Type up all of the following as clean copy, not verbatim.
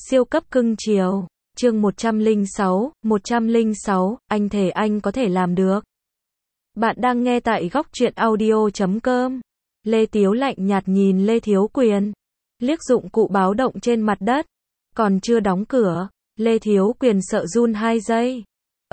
Siêu cấp cưng chiều. Chương 106, anh thề anh có thể làm được. Bạn đang nghe tại góc truyện audio.com. Lê Tiếu lạnh nhạt nhìn Lê Thiếu Quyền. Liếc dụng cụ báo động trên mặt đất. Còn chưa đóng cửa. Lê Thiếu Quyền sợ run 2 giây.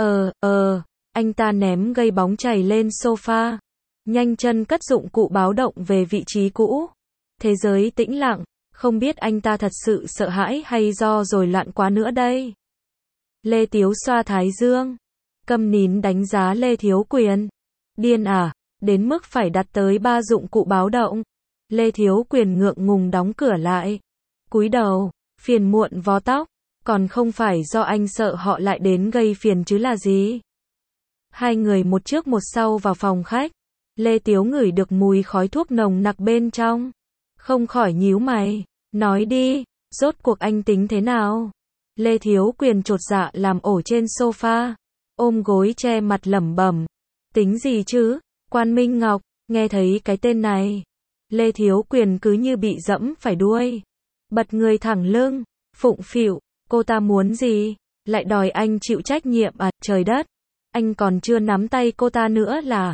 Anh ta ném gây bóng chảy lên sofa. Nhanh chân cất dụng cụ báo động về vị trí cũ. Thế giới tĩnh lặng. Không biết anh ta thật sự sợ hãi hay do rồi loạn quá nữa đây. Lê Tiếu xoa thái dương. Câm nín đánh giá Lê Thiếu Quyền. Điên à, đến mức phải đặt tới 3 dụng cụ báo động. Lê Thiếu Quyền ngượng ngùng đóng cửa lại. Cúi đầu, phiền muộn vò tóc. Còn không phải do anh sợ họ lại đến gây phiền chứ là gì. Hai người một trước một sau vào phòng khách. Lê Tiếu ngửi được mùi khói thuốc nồng nặc bên trong. Không khỏi nhíu mày. Nói đi, rốt cuộc anh tính thế nào? Lê Thiếu Quyền chột dạ làm ổ trên sofa. Ôm gối che mặt lẩm bẩm. Tính gì chứ? Quan Minh Ngọc, nghe thấy cái tên này. Lê Thiếu Quyền cứ như bị dẫm phải đuôi. Bật người thẳng lưng. Phụng phịu, cô ta muốn gì? Lại đòi anh chịu trách nhiệm à? Trời đất. Anh còn chưa nắm tay cô ta nữa là.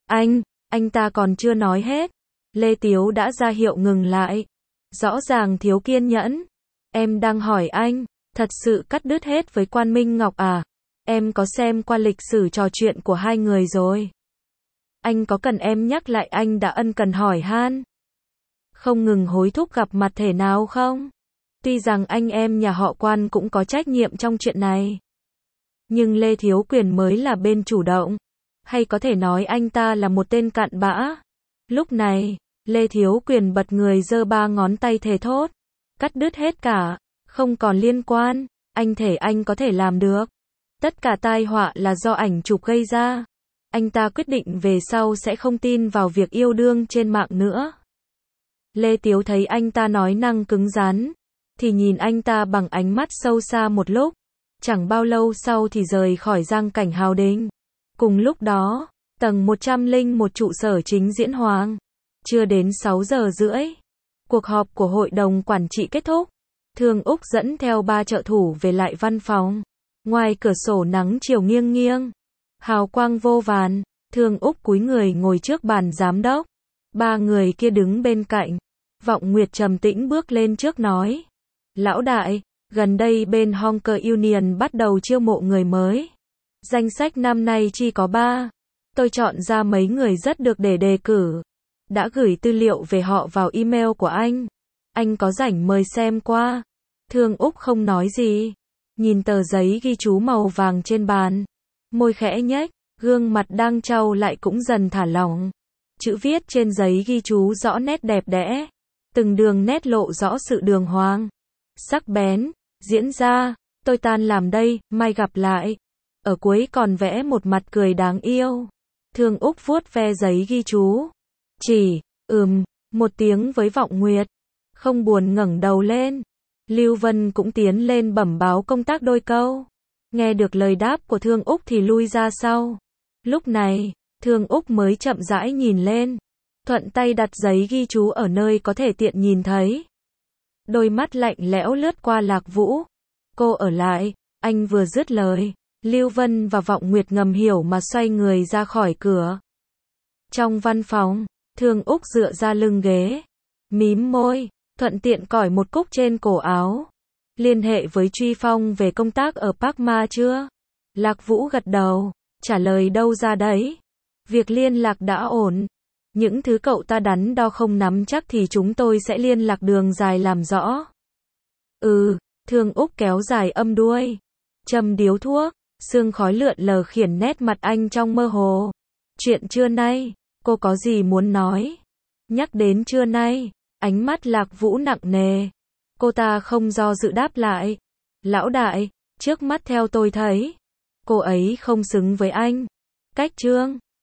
Anh ta còn chưa nói hết. Lê Tiếu đã ra hiệu ngừng lại. Rõ ràng thiếu kiên nhẫn. Em đang hỏi anh, thật sự cắt đứt hết với Quan Minh Ngọc à? Em có xem qua lịch sử trò chuyện của hai người rồi. Anh có cần em nhắc lại anh đã ân cần hỏi han? Không ngừng hối thúc gặp mặt thể nào không? Tuy rằng anh em nhà họ Quan cũng có trách nhiệm trong chuyện này. Nhưng Lê Thiếu Quyền mới là bên chủ động. Hay có thể nói anh ta là một tên cặn bã. Lúc này, Lê Thiếu Quyền bật người giơ 3 ngón tay thề thốt. Cắt đứt hết cả. Không còn liên quan. Anh thề anh có thể làm được. Tất cả tai họa là do ảnh chụp gây ra. Anh ta quyết định về sau sẽ không tin vào việc yêu đương trên mạng nữa. Lê Tiếu thấy anh ta nói năng cứng rắn. Thì nhìn anh ta bằng ánh mắt sâu xa một lúc. Chẳng bao lâu sau thì rời khỏi Giang Cảnh Hào Đình. Cùng lúc đó, tầng 101 trụ sở chính Diễn Hoàng. Chưa đến 6 giờ rưỡi. Cuộc họp của hội đồng quản trị kết thúc. Thương Úc dẫn theo 3 trợ thủ về lại văn phòng. Ngoài cửa sổ nắng chiều nghiêng nghiêng. Hào quang vô vàn. Thương Úc cúi người ngồi trước bàn giám đốc. 3 người kia đứng bên cạnh. Vọng Nguyệt trầm tĩnh bước lên trước nói. Lão đại, gần đây bên Honker Union bắt đầu chiêu mộ người mới. Danh sách năm nay chỉ có 3. Tôi chọn ra mấy người rất được để đề cử. Đã gửi tư liệu về họ vào email của anh. Anh có rảnh mời xem qua. Thương Úc không nói gì. Nhìn tờ giấy ghi chú màu vàng trên bàn. Môi khẽ nhếch, gương mặt đang trao lại cũng dần thả lỏng. Chữ viết trên giấy ghi chú rõ nét đẹp đẽ. Từng đường nét lộ rõ sự đường hoàng. Sắc bén, diễn ra, tôi tan làm đây, mai gặp lại. Ở cuối còn vẽ một mặt cười đáng yêu. Thương Úc vuốt ve giấy ghi chú. Chỉ, một tiếng với Vọng Nguyệt. Không buồn ngẩng đầu lên. Lưu Vân cũng tiến lên bẩm báo công tác đôi câu. Nghe được lời đáp của Thương Úc thì lui ra sau. Lúc này, Thương Úc mới chậm rãi nhìn lên. Thuận tay đặt giấy ghi chú ở nơi có thể tiện nhìn thấy. Đôi mắt lạnh lẽo lướt qua Lạc Vũ. Cô ở lại, anh vừa dứt lời. Lưu Vân và Vọng Nguyệt ngầm hiểu mà xoay người ra khỏi cửa. Trong văn phòng, Thương Úc dựa ra lưng ghế. Mím môi, thuận tiện cởi một cúc trên cổ áo. Liên hệ với Truy Phong về công tác ở Park Ma chưa? Lạc Vũ gật đầu, trả lời đâu ra đấy. Việc liên lạc đã ổn. Những thứ cậu ta đắn đo không nắm chắc thì chúng tôi sẽ liên lạc đường dài làm rõ. Thương Úc kéo dài âm đuôi. Châm điếu thuốc, sương khói lượn lờ khiển nét mặt anh trong mơ hồ. Chuyện trưa nay, cô có gì muốn nói? Nhắc đến trưa nay, ánh mắt Lạc Vũ nặng nề. Cô ta không do dự đáp lại. Lão đại, trước mắt theo tôi thấy, cô ấy không xứng với anh. Cách Trương,